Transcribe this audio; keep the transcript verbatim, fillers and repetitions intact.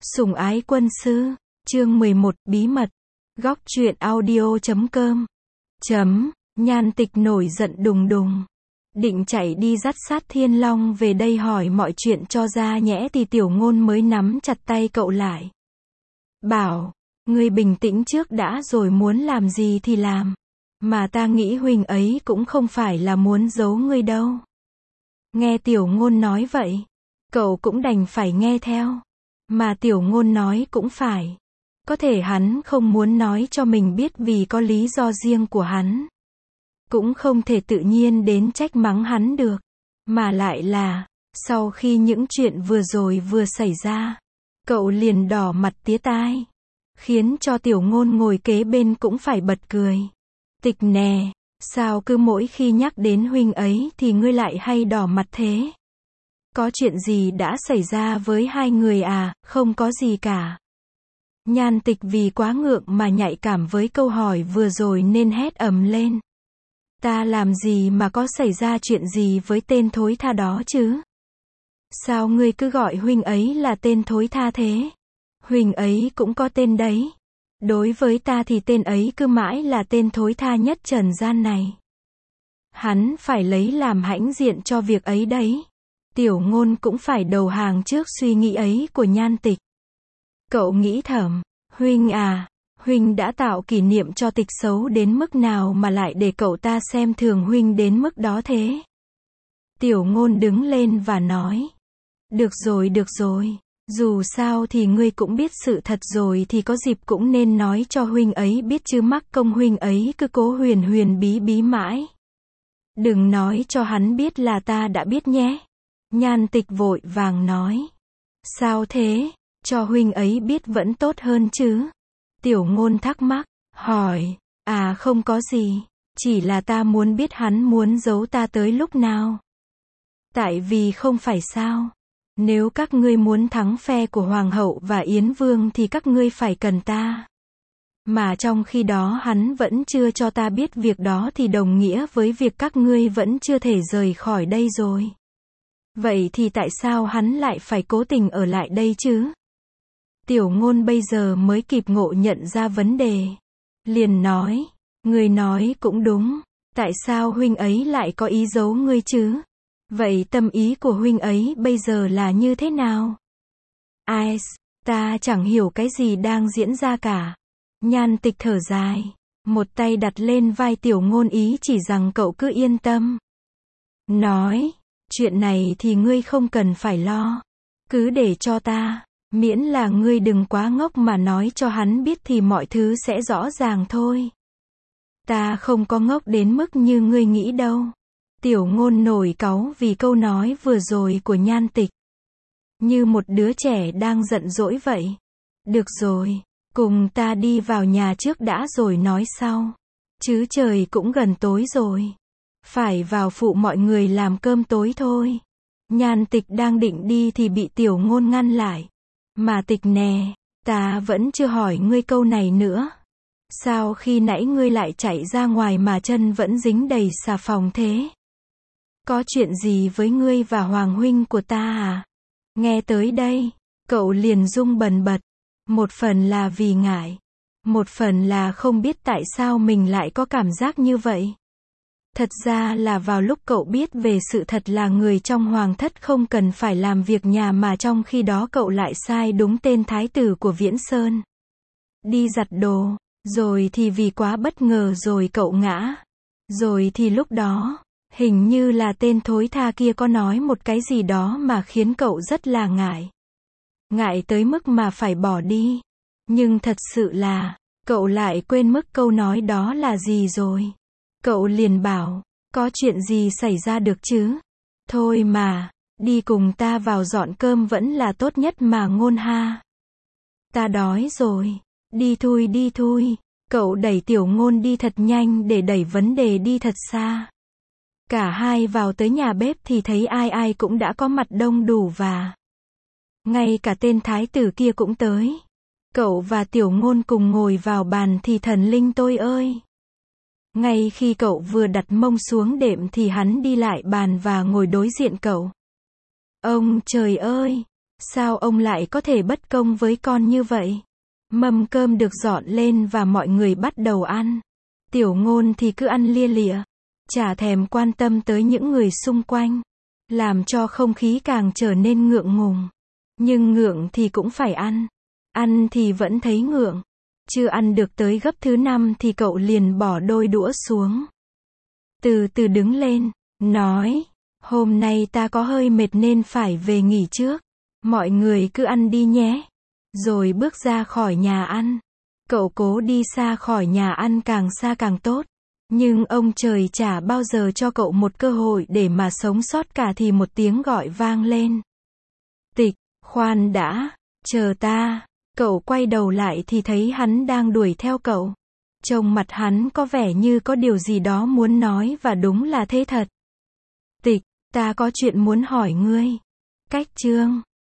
Sủng ái quân sư, chương mười một, bí mật. Góc truyện audio chấm com. Chấm, Nhan Tịch nổi giận đùng đùng. Định chạy đi dắt sát Thiên Long về đây hỏi mọi chuyện cho ra nhẽ thì Tiểu Ngôn mới nắm chặt tay cậu lại. Bảo, ngươi bình tĩnh trước đã rồi muốn làm gì thì làm. Mà ta nghĩ huynh ấy cũng không phải là muốn giấu ngươi đâu. Nghe Tiểu Ngôn nói vậy, cậu cũng đành phải nghe theo. Mà Tiểu Ngôn nói cũng phải. Có thể hắn không muốn nói cho mình biết vì có lý do riêng của hắn. Cũng không thể tự nhiên đến trách mắng hắn được. Mà lại là, sau khi những chuyện vừa rồi vừa xảy ra, cậu liền đỏ mặt tía tai. Khiến cho Tiểu Ngôn ngồi kế bên cũng phải bật cười. Tịch nè, sao cứ mỗi khi nhắc đến huynh ấy thì ngươi lại hay đỏ mặt thế? Có chuyện gì đã xảy ra với hai người à? Không có gì cả. Nhan Tịch vì quá ngượng mà nhạy cảm với câu hỏi vừa rồi nên hét ầm lên. Ta làm gì mà có xảy ra chuyện gì với tên thối tha đó chứ? Sao ngươi cứ gọi huynh ấy là tên thối tha thế? Huynh ấy cũng có tên đấy. Đối với ta thì tên ấy cứ mãi là tên thối tha nhất trần gian này. Hắn phải lấy làm hãnh diện cho việc ấy đấy. Tiểu Ngôn cũng phải đầu hàng trước suy nghĩ ấy của Nhan Tịch. Cậu nghĩ thầm, huynh à, huynh đã tạo kỷ niệm cho Tịch xấu đến mức nào mà lại để cậu ta xem thường huynh đến mức đó thế? Tiểu Ngôn đứng lên và nói, được rồi được rồi, dù sao thì ngươi cũng biết sự thật rồi thì có dịp cũng nên nói cho huynh ấy biết chứ mắc công huynh ấy cứ cố huyền huyền bí bí mãi. Đừng nói cho hắn biết là ta đã biết nhé. Nhan Tịch vội vàng nói. Sao thế? Cho huynh ấy biết vẫn tốt hơn chứ? Tiểu Ngôn thắc mắc, hỏi, à không có gì, chỉ là ta muốn biết hắn muốn giấu ta tới lúc nào. Tại vì không phải sao? Nếu các ngươi muốn thắng phe của Hoàng hậu và Yến Vương thì các ngươi phải cần ta. Mà trong khi đó hắn vẫn chưa cho ta biết việc đó thì đồng nghĩa với việc các ngươi vẫn chưa thể rời khỏi đây rồi. Vậy thì tại sao hắn lại phải cố tình ở lại đây chứ? Tiểu Ngôn bây giờ mới kịp ngộ nhận ra vấn đề. Liền nói, ngươi nói cũng đúng, tại sao huynh ấy lại có ý giấu ngươi chứ? Vậy tâm ý của huynh ấy bây giờ là như thế nào? Ai, ta chẳng hiểu cái gì đang diễn ra cả. Nhan Tịch thở dài, một tay đặt lên vai Tiểu Ngôn ý chỉ rằng cậu cứ yên tâm. Nói, chuyện này thì ngươi không cần phải lo. Cứ để cho ta, miễn là ngươi đừng quá ngốc mà nói cho hắn biết thì mọi thứ sẽ rõ ràng thôi. Ta không có ngốc đến mức như ngươi nghĩ đâu. Tiểu Ngôn nổi cáu vì câu nói vừa rồi của Nhan Tịch. Như một đứa trẻ đang giận dỗi vậy. Được rồi, cùng ta đi vào nhà trước đã rồi nói sau. Chứ trời cũng gần tối rồi. Phải vào phụ mọi người làm cơm tối thôi. Nhan Tịch đang định đi thì bị Tiểu Ngôn ngăn lại. Mà Tịch nè, ta vẫn chưa hỏi ngươi câu này nữa. Sao khi nãy ngươi lại chạy ra ngoài mà chân vẫn dính đầy xà phòng thế? Có chuyện gì với ngươi và Hoàng huynh của ta à? Nghe tới đây, cậu liền rung bần bật. Một phần là vì ngại. Một phần là không biết tại sao mình lại có cảm giác như vậy. Thật ra là vào lúc cậu biết về sự thật là người trong hoàng thất không cần phải làm việc nhà mà trong khi đó cậu lại sai đúng tên thái tử của Viễn Sơn. Đi giặt đồ, rồi thì vì quá bất ngờ rồi cậu ngã. Rồi thì lúc đó, hình như là tên thối tha kia có nói một cái gì đó mà khiến cậu rất là ngại. Ngại tới mức mà phải bỏ đi. Nhưng thật sự là, cậu lại quên mất câu nói đó là gì rồi. Cậu liền bảo, có chuyện gì xảy ra được chứ? Thôi mà, đi cùng ta vào dọn cơm vẫn là tốt nhất mà Ngôn ha. Ta đói rồi, đi thôi đi thôi. Cậu đẩy Tiểu Ngôn đi thật nhanh để đẩy vấn đề đi thật xa. Cả hai vào tới nhà bếp thì thấy ai ai cũng đã có mặt đông đủ và ngay cả tên thái tử kia cũng tới. Cậu và Tiểu Ngôn cùng ngồi vào bàn thì thần linh tôi ơi. Ngay khi cậu vừa đặt mông xuống đệm thì hắn đi lại bàn và ngồi đối diện cậu. Ông trời ơi! Sao ông lại có thể bất công với con như vậy? Mâm cơm được dọn lên và mọi người bắt đầu ăn. Tiểu Ngôn thì cứ ăn lia lịa, chả thèm quan tâm tới những người xung quanh, làm cho không khí càng trở nên ngượng ngùng. Nhưng ngượng thì cũng phải ăn. Ăn thì vẫn thấy ngượng. Chưa ăn được tới gấp thứ năm thì cậu liền bỏ đôi đũa xuống. Từ từ đứng lên, nói, hôm nay ta có hơi mệt nên phải về nghỉ trước. Mọi người cứ ăn đi nhé. Rồi bước ra khỏi nhà ăn. Cậu cố đi xa khỏi nhà ăn càng xa càng tốt. Nhưng ông trời chả bao giờ cho cậu một cơ hội để mà sống sót cả thì một tiếng gọi vang lên. Tịch, khoan đã, chờ ta. Cậu quay đầu lại thì thấy hắn đang đuổi theo cậu. Trông mặt hắn có vẻ như có điều gì đó muốn nói và đúng là thế thật. Tịch, ta có chuyện muốn hỏi ngươi. Cách chương